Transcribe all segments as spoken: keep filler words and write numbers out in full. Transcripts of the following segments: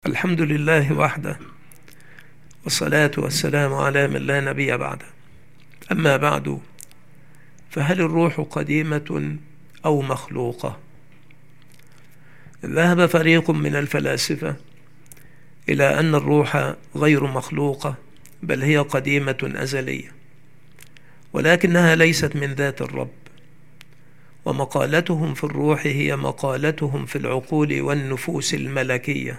الحمد لله وحده، والصلاة والسلام على من لا نبي بعده. أما بعد، فهل الروح قديمة أو مخلوقة؟ ذهب فريق من الفلاسفة إلى أن الروح غير مخلوقة، بل هي قديمة أزلية، ولكنها ليست من ذات الرب، ومقالتهم في الروح هي مقالتهم في العقول والنفوس الملكية.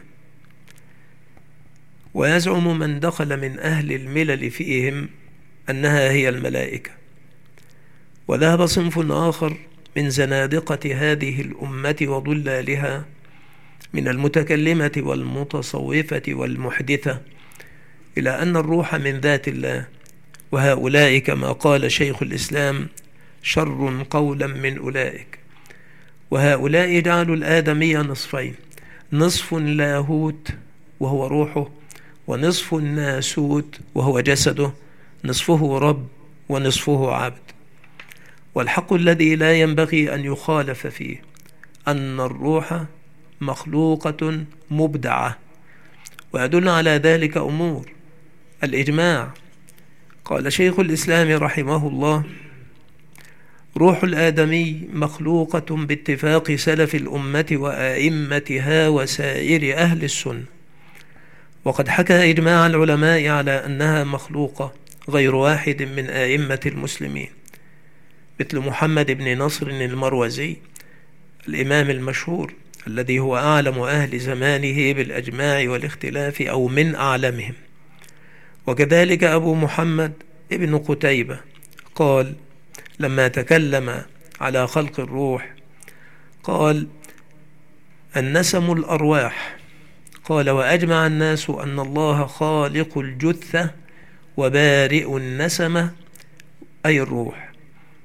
ويزعم من دخل من أهل الملل فيهم أنها هي الملائكة. وذهب صنف آخر من زنادقة هذه الأمة وضلالها من المتكلمة والمتصوفة والمحدثة إلى أن الروح من ذات الله، وهؤلاء كما قال شيخ الإسلام شر قولا من أولئك. وهؤلاء جعلوا الآدمية نصفين: نصف لاهوت وهو روحه، ونصف ناسوت وهو جسده، نصفه رب ونصفه عبد. والحق الذي لا ينبغي أن يخالف فيه أن الروح مخلوقة مبدعة، ويدل على ذلك أمور الإجماع. قال شيخ الإسلام رحمه الله: روح الآدمي مخلوقة باتفاق سلف الأمة وآئمتها وسائر أهل السنة. وقد حكى إجماع العلماء على أنها مخلوقة غير واحد من آئمة المسلمين، مثل محمد بن نصر المروزي الإمام المشهور الذي هو أعلم أهل زمانه بالأجماع والاختلاف أو من أعلمهم. وكذلك أبو محمد ابن قتيبة قال لما تكلم على خلق الروح، قال: النسم الأرواح. قال: وأجمع الناس أن الله خالق الجثة وبارئ النسمة، أي الروح.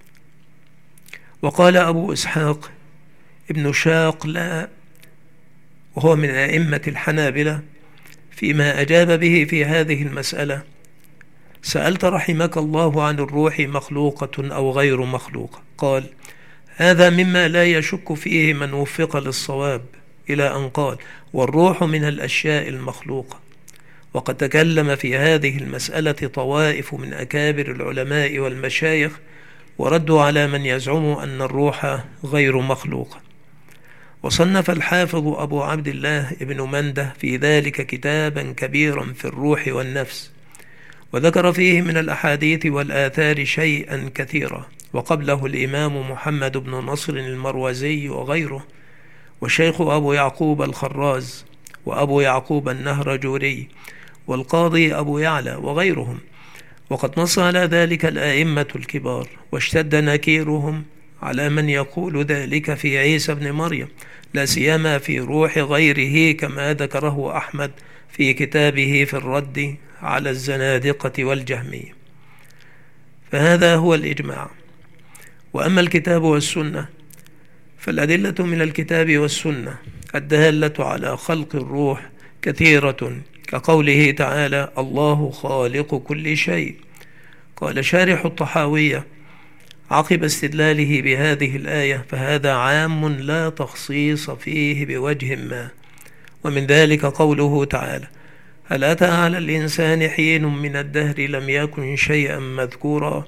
وقال أبو إسحاق ابن شاقلة وهو من أئمة الحنابلة فيما أجاب به في هذه المسألة: سألت رحمك الله عن الروح مخلوقة أو غير مخلوقة؟ قال: هذا مما لا يشك فيه من وفق للصواب، إلى أن قال: والروح من الأشياء المخلوقة. وقد تكلم في هذه المسألة طوائف من أكابر العلماء والمشايخ، وردوا على من يزعم أن الروح غير مخلوقة. وصنف الحافظ أبو عبد الله ابن منده في ذلك كتابا كبيرا في الروح والنفس، وذكر فيه من الأحاديث والآثار شيئا كثيرا. وقبله الإمام محمد بن نصر المروزي وغيره، والشيخ أبو يعقوب الخراز، وأبو يعقوب النهرجوري، والقاضي أبو يعلى وغيرهم. وقد نص على ذلك الآئمة الكبار، واشتد نكيرهم على من يقول ذلك في عيسى بن مريم، لا سيما في روح غيره، كما ذكره أحمد في كتابه في الرد على الزنادقة والجهمية. فهذا هو الإجماع. وأما الكتاب والسنة فالأدلة من الكتاب والسنة الدالة على خلق الروح كثيرة، كقوله تعالى: الله خالق كل شيء. قال شارح الطحاوية عقب استدلاله بهذه الآية: فهذا عام لا تخصيص فيه بوجه ما. ومن ذلك قوله تعالى: هل أتى على الإنسان حين من الدهر لم يكن شيئا مذكورا.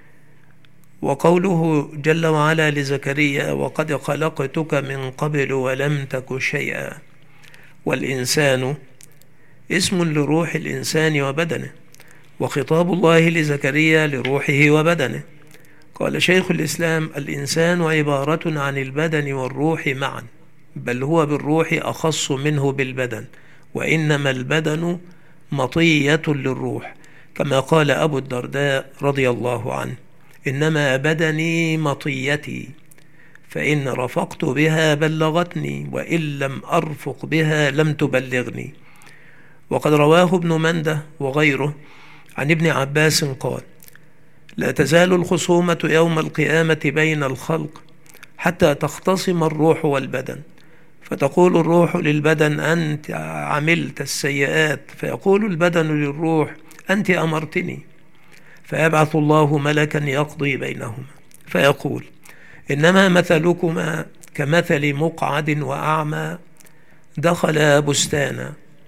وقوله جل وعلا لزكريا: وقد خلقتك من قبل ولم تك شيئا. والإنسان اسم لروح الإنسان وبدنه، وخطاب الله لزكريا لروحه وبدنه. قال شيخ الإسلام: الإنسان عبارة عن البدن والروح معا، بل هو بالروح أخص منه بالبدن، وإنما البدن مطية للروح، كما قال أبو الدرداء رضي الله عنه: إنما بدني مطيتي، فإن رفقت بها بلغتني، وإن لم أرفق بها لم تبلغني. وقد رواه ابن منده وغيره عن ابن عباس قال: لا تزال الخصومة يوم القيامة بين الخلق حتى تختصم الروح والبدن، فتقول الروح للبدن: أنت عملت السيئات، فيقول البدن للروح: أنت أمرتني. فيبعث الله ملكا يقضي بينهما فيقول: إنما مثلكما كمثل مقعد وأعمى دخل بستانا،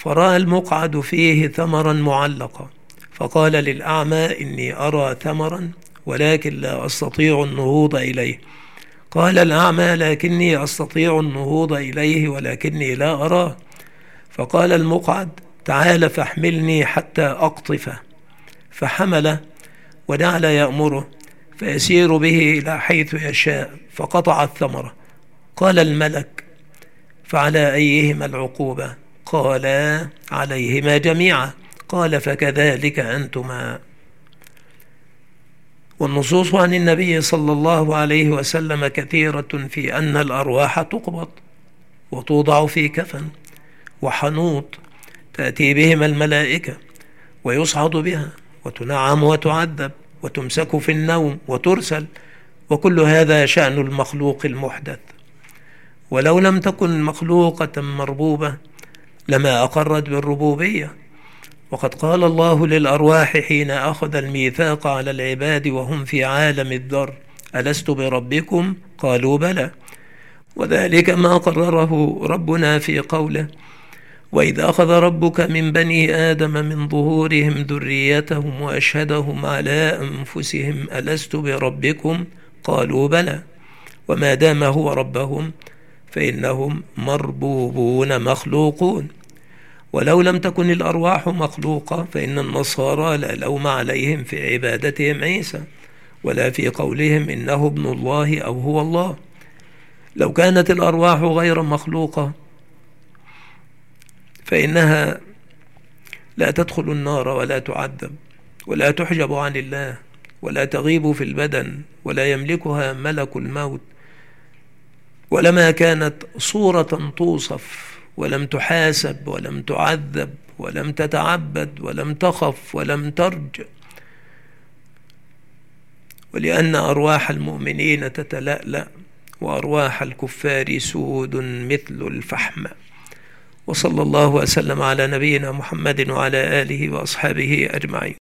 فرأى المقعد فيه ثمرا معلقا، فقال للأعمى إني أرى ثمرا ولكن لا أستطيع النهوض إليه. قال الأعمى لكني أستطيع النهوض إليه ولكني لا أراه. فقال المقعد تعال فاحملني حتى أقطفه، فحمله وجعل يأمره فيسير به إلى حيث يشاء، فقطع الثمرة. قال الملك فعلى أيهما العقوبة؟ قالا عليهما جميعا. قال فكذلك أنتما. والنصوص عن النبي صلى الله عليه وسلم كثيرة في أن الأرواح تقبض وتوضع في كفن وحنوط، تأتي بهم الملائكة ويصعد بها وتنعم وتعذب وتمسك في النوم وترسل، وكل هذا شأن المخلوق المحدث. ولو لم تكن مخلوقة مربوبة لما أقرت بالربوبية. وقد قال الله للأرواح حين أخذ الميثاق على العباد وهم في عالم الذر ألست بربكم؟ قالوا بلى. وذلك ما قرره ربنا في قوله وإذ أخذ ربك من بني آدم من ظهورهم ذريتهم وأشهدهم على أنفسهم ألست بربكم؟ قالوا بلى. وما دام هو ربهم فإنهم مربوبون مخلوقون. ولو لم تكن الأرواح مخلوقة فإن النصارى لا لوم عليهم في عبادتهم عيسى ولا في قولهم إنه ابن الله أو هو الله. لو كانت الأرواح غير مخلوقة فإنها لا تدخل النار ولا تعذب ولا تحجب عن الله ولا تغيب في البدن ولا يملكها ملك الموت، ولما كانت صورة توصف ولم تحاسب ولم تعذب ولم تتعبد ولم تخف ولم ترج. ولأن أرواح المؤمنين تتلألأ وأرواح الكفار سود مثل الفحم. وصلى الله وسلم على نبينا محمد وعلى آله وأصحابه أجمعين.